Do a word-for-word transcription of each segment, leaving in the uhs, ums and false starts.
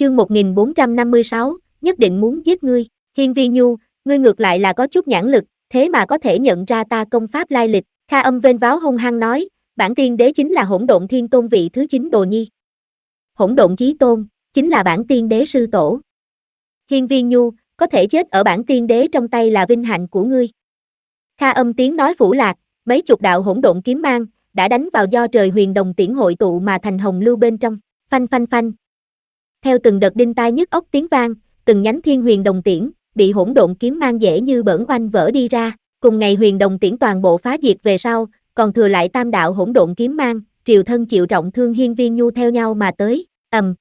chương một nghìn bốn trăm năm mươi sáu, nhất định muốn giết ngươi. Hiên Viên Nhu, ngươi ngược lại là có chút nhãn lực, thế mà có thể nhận ra ta công pháp lai lịch. Kha Âm vênh váo hung hăng nói, bản tiên đế chính là Hỗn Độn Thiên Tôn vị thứ chín đồ nhi. Hỗn Độn Chí Tôn, chính là bản tiên đế sư tổ. Hiên Viên Nhu, có thể chết ở bản tiên đế trong tay là vinh hạnh của ngươi. Kha Âm tiếng nói phủ lạc, mấy chục đạo hỗn độn kiếm mang, đã đánh vào do trời huyền đồng tiễn hội tụ mà thành hồng lưu bên trong, phanh phanh phanh. Theo từng đợt đinh tai nhức óc tiếng vang, từng nhánh thiên huyền đồng tiễn, bị hỗn độn kiếm mang dễ như bỡn oanh vỡ đi ra, cùng ngày huyền đồng tiễn toàn bộ phá diệt về sau, còn thừa lại tam đạo hỗn độn kiếm mang, triều thân chịu trọng thương Hiên Viên Nhu theo nhau mà tới, ầm.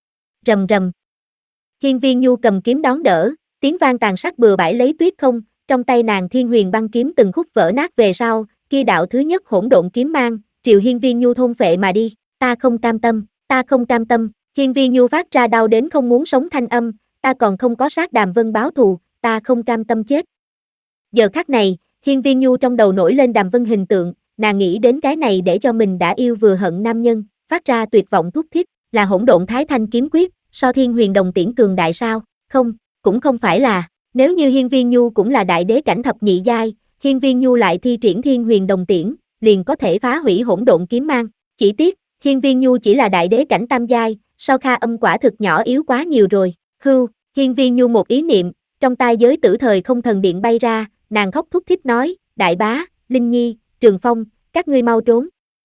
Rầm rầm. Hiên Viên Nhu cầm kiếm đón đỡ, tiếng vang tàn sát bừa bãi lấy tuyết không, trong tay nàng thiên huyền băng kiếm từng khúc vỡ nát về sau, kia đạo thứ nhất hỗn độn kiếm mang, triều Hiên Viên Nhu thôn phệ mà đi, ta không cam tâm, ta không cam tâm. Hiên Viên Nhu phát ra đau đến không muốn sống thanh âm, ta còn không có sát Đàm Vân báo thù, ta không cam tâm chết. Giờ khắc này, Hiên Viên Nhu trong đầu nổi lên Đàm Vân hình tượng, nàng nghĩ đến cái này để cho mình đã yêu vừa hận nam nhân, phát ra tuyệt vọng thúc thiết, là hỗn độn thái thanh kiếm quyết, so thiên huyền đồng tiễn cường đại sao? Không, cũng không phải là, nếu như Hiên Viên Nhu cũng là đại đế cảnh thập nhị giai, Hiên Viên Nhu lại thi triển thiên huyền đồng tiễn, liền có thể phá hủy hỗn độn kiếm mang, chỉ tiếc, Hiên Viên Nhu chỉ là đại đế cảnh tam giai, sau Kha Âm quả thực nhỏ yếu quá nhiều rồi. Hưu, Hiên Viên Nhu một ý niệm, trong tai giới tử thời không thần điện bay ra, nàng khóc thúc thích nói, đại bá, Linh Nhi, Trường Phong, các ngươi mau trốn.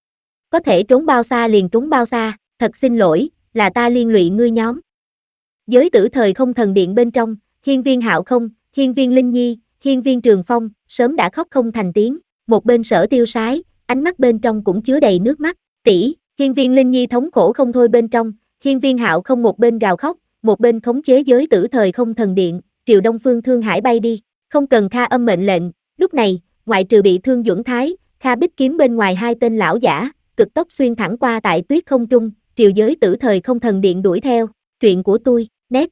Có thể trốn bao xa liền trốn bao xa, thật xin lỗi, là ta liên lụy ngươi nhóm. Giới tử thời không thần điện bên trong, Hiên Viên Hạo Không, Hiên Viên Linh Nhi, Hiên Viên Trường Phong, sớm đã khóc không thành tiếng, một bên Sở Tiêu Sái, ánh mắt bên trong cũng chứa đầy nước mắt, tỷ, Hiên Viên Linh Nhi thống khổ không thôi bên trong, Hiên Viên Hạo Không một bên gào khóc, một bên khống chế giới tử thời không thần điện, triều Đông Phương Thương Hải bay đi, không cần Kha Âm mệnh lệnh, lúc này, ngoại trừ bị thương Duẩn Thái, Kha Bích kiếm bên ngoài hai tên lão giả, cực tốc xuyên thẳng qua tại tuyết không trung, triều giới tử thời không thần điện đuổi theo, truyện của tôi, nét.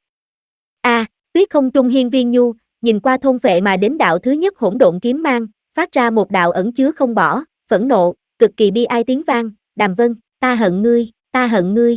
A, à, tuyết không trung Hiên Viên Nhu, nhìn qua thôn phệ mà đến đạo thứ nhất hỗn độn kiếm mang, phát ra một đạo ẩn chứa không bỏ, phẫn nộ, cực kỳ bi ai tiếng vang, Đàm Vân, ta hận ngươi, ta hận ngươi.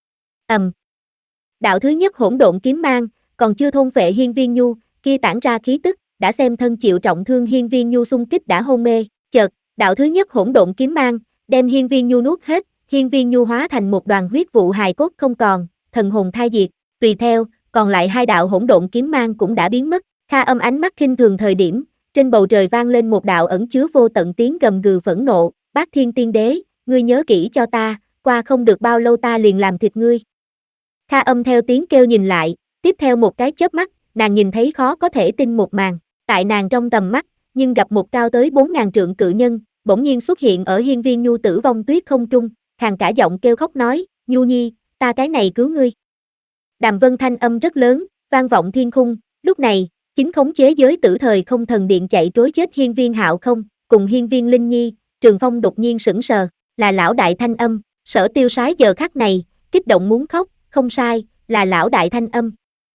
Ầm. Um. Đạo thứ nhất hỗn độn kiếm mang, còn chưa thôn phệ Hiên Viên Nhu, kia tản ra khí tức, đã xem thân chịu trọng thương Hiên Viên Nhu xung kích đã hôn mê, chợt, đạo thứ nhất hỗn độn kiếm mang, đem Hiên Viên Nhu nuốt hết, Hiên Viên Nhu hóa thành một đoàn huyết vụ hài cốt không còn, thần hồn thai diệt, tùy theo, còn lại hai đạo hỗn độn kiếm mang cũng đã biến mất. Kha Âm ánh mắt khinh thường thời điểm, trên bầu trời vang lên một đạo ẩn chứa vô tận tiếng gầm gừ phẫn nộ, Bát Thiên Tiên Đế, ngươi nhớ kỹ cho ta, qua không được bao lâu ta liền làm thịt ngươi. Kha Âm theo tiếng kêu nhìn lại, tiếp theo một cái chớp mắt, nàng nhìn thấy khó có thể tin một màn, tại nàng trong tầm mắt, nhưng gặp một cao tới bốn ngàn trượng cự nhân, bỗng nhiên xuất hiện ở Hiên Viên Nhu tử vong tuyết không trung, khàn cả giọng kêu khóc nói, Nhu Nhi, ta cái này cứu ngươi. Đàm Vân thanh âm rất lớn, vang vọng thiên khung, lúc này, chính khống chế giới tử thời không thần điện chạy trối chết Hiên Viên Hạo Không, cùng Hiên Viên Linh Nhi, Trường Phong đột nhiên sững sờ, là lão đại thanh âm, Sở Tiêu Sái giờ khắc này, kích động muốn khóc, không sai, là lão đại thanh âm.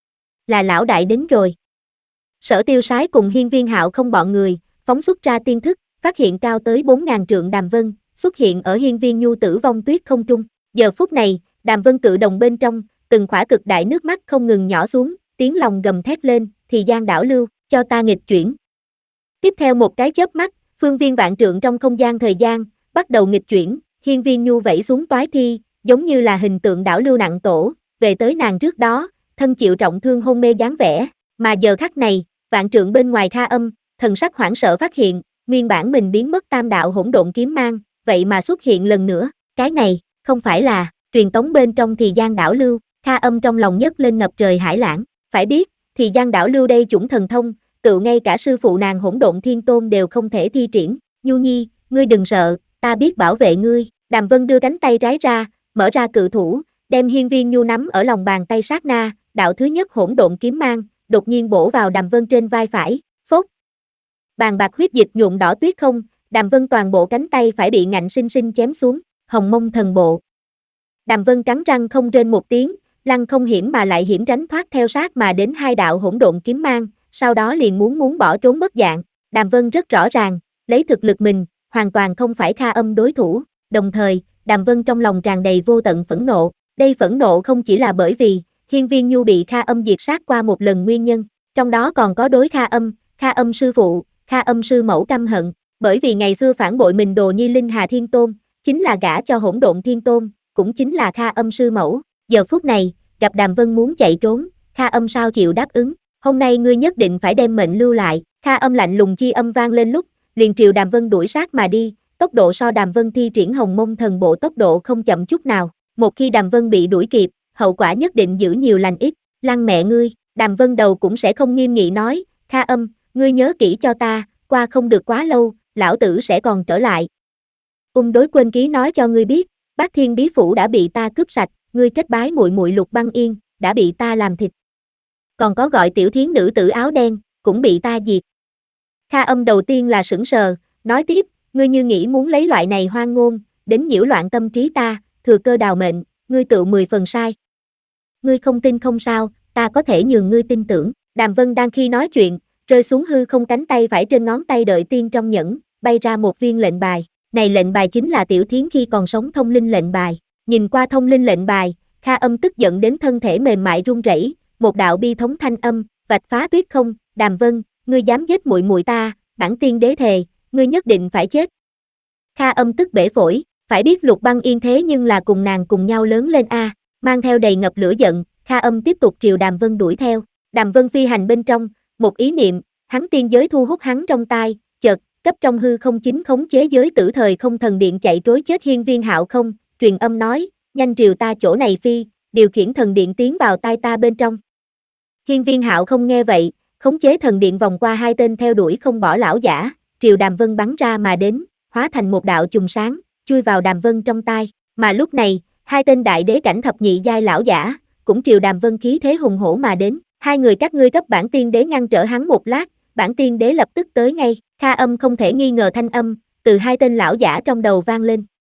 Là lão đại đến rồi. Sở Tiêu Sái cùng Hiên Viên Hạo Không bọn người, phóng xuất ra tiên thức, phát hiện cao tới bốn ngàn trượng Đàm Vân, xuất hiện ở Hiên Viên Nhu tử vong tuyết không trung. Giờ phút này, Đàm Vân cự đồng bên trong, từng khỏa cực đại nước mắt không ngừng nhỏ xuống, tiếng lòng gầm thét lên, thì gian đảo lưu, cho ta nghịch chuyển. Tiếp theo một cái chớp mắt, phương viên vạn trượng trong không gian thời gian, bắt đầu nghịch chuyển, Hiên Viên Nhu vẫy xuống toái thi, giống như là hình tượng đảo lưu nặng tổ, về tới nàng trước đó, thân chịu trọng thương hôn mê dáng vẻ, mà giờ khắc này, vạn trượng bên ngoài Kha Âm, thần sắc hoảng sợ phát hiện, nguyên bản mình biến mất tam đạo hỗn độn kiếm mang, vậy mà xuất hiện lần nữa, cái này, không phải là, truyền tống bên trong thì gian đảo lưu, Kha Âm trong lòng nhấc lên ngập trời hải lãng, phải biết, thì gian đảo lưu đây chủng thần thông, tự ngay cả sư phụ nàng hỗn độn thiên tôn đều không thể thi triển, Nhu Nhi, ngươi đừng sợ, ta biết bảo vệ ngươi, Đàm Vân đưa cánh tay trái ra, mở ra cự thủ, đem Hiên Viên Nhu nắm ở lòng bàn tay sát na, đạo thứ nhất hỗn độn kiếm mang, đột nhiên bổ vào Đàm Vân trên vai phải, phốt. Bàn bạc huyết dịch nhuộm đỏ tuyết không, Đàm Vân toàn bộ cánh tay phải bị ngạnh sinh sinh chém xuống, Hồng Mông thần bộ. Đàm Vân cắn răng không rên một tiếng, lăng không hiểm mà lại hiểm tránh thoát theo sát mà đến hai đạo hỗn độn kiếm mang, sau đó liền muốn muốn bỏ trốn mất dạng. Đàm Vân rất rõ ràng, lấy thực lực mình, hoàn toàn không phải Kha Âm đối thủ, đồng thời, Đàm Vân trong lòng tràn đầy vô tận phẫn nộ, đây phẫn nộ không chỉ là bởi vì, Hiên Viên Nhu bị Kha Âm diệt sát qua một lần nguyên nhân, trong đó còn có đối Kha Âm, Kha Âm sư phụ, Kha Âm sư mẫu căm hận, bởi vì ngày xưa phản bội mình đồ nhi Linh Hà Thiên Tôn, chính là gả cho Hỗn Độn Thiên Tôn, cũng chính là Kha Âm sư mẫu. Giờ phút này, gặp Đàm Vân muốn chạy trốn, Kha Âm sao chịu đáp ứng, hôm nay ngươi nhất định phải đem mệnh lưu lại. Kha Âm lạnh lùng chi âm vang lên lúc, liền triều Đàm Vân đuổi sát mà đi, tốc độ so Đàm Vân thi triển Hồng Mông Thần Bộ tốc độ không chậm chút nào. Một khi Đàm Vân bị đuổi kịp, hậu quả nhất định giữ nhiều lành ít. Lăng mẹ ngươi, Đàm Vân đầu cũng sẽ không nghiêm nghị nói, Kha Âm, ngươi nhớ kỹ cho ta, qua không được quá lâu, lão tử sẽ còn trở lại. Ung đối quên ký nói cho ngươi biết, Bát Thiên Bí Phủ đã bị ta cướp sạch, ngươi kết bái muội muội Lục Băng Yên, đã bị ta làm thịt. Còn có gọi tiểu thiến nữ tử áo đen, cũng bị ta diệt. Kha Âm đầu tiên là sững sờ, nói tiếp, ngươi như nghĩ muốn lấy loại này hoang ngôn, đến nhiễu loạn tâm trí ta, thừa cơ đào mệnh, ngươi tự mười phần sai. Ngươi không tin không sao, ta có thể nhường ngươi tin tưởng. Đàm Vân đang khi nói chuyện, rơi xuống hư không cánh tay phải trên ngón tay đợi tiên trong nhẫn, bay ra một viên lệnh bài. Này lệnh bài chính là tiểu thiến khi còn sống thông linh lệnh bài. Nhìn qua thông linh lệnh bài, Kha Âm tức giận đến thân thể mềm mại run rẩy, một đạo bi thống thanh âm, vạch phá tuyết không, Đàm Vân, ngươi dám giết muội muội ta, bản tiên đế thề, ngươi nhất định phải chết. Kha Âm tức bể phổi, phải biết Lục Băng Yên thế nhưng là cùng nàng cùng nhau lớn lên a, mang theo đầy ngập lửa giận, Kha Âm tiếp tục triều Đàm Vân đuổi theo. Đàm Vân phi hành bên trong, một ý niệm, hắn tiên giới thu hút hắn trong tai, chợt, cấp trong hư không chính khống chế giới tử thời không thần điện chạy trối chết Hiên Viên Hạo không, truyền âm nói, nhanh triều ta chỗ này phi, điều khiển thần điện tiến vào tai ta bên trong. Hiên Viên Hạo không nghe vậy, khống chế thần điện vòng qua hai tên theo đuổi không bỏ lão giả, triều Đàm Vân bắn ra mà đến, hóa thành một đạo chùm sáng, chui vào Đàm Vân trong tai, mà lúc này, hai tên đại đế cảnh thập nhị giai lão giả, cũng triều Đàm Vân khí thế hùng hổ mà đến, hai người các ngươi cấp bản tiên đế ngăn trở hắn một lát, bản tiên đế lập tức tới ngay. Kha Âm không thể nghi ngờ thanh âm, từ hai tên lão giả trong đầu vang lên,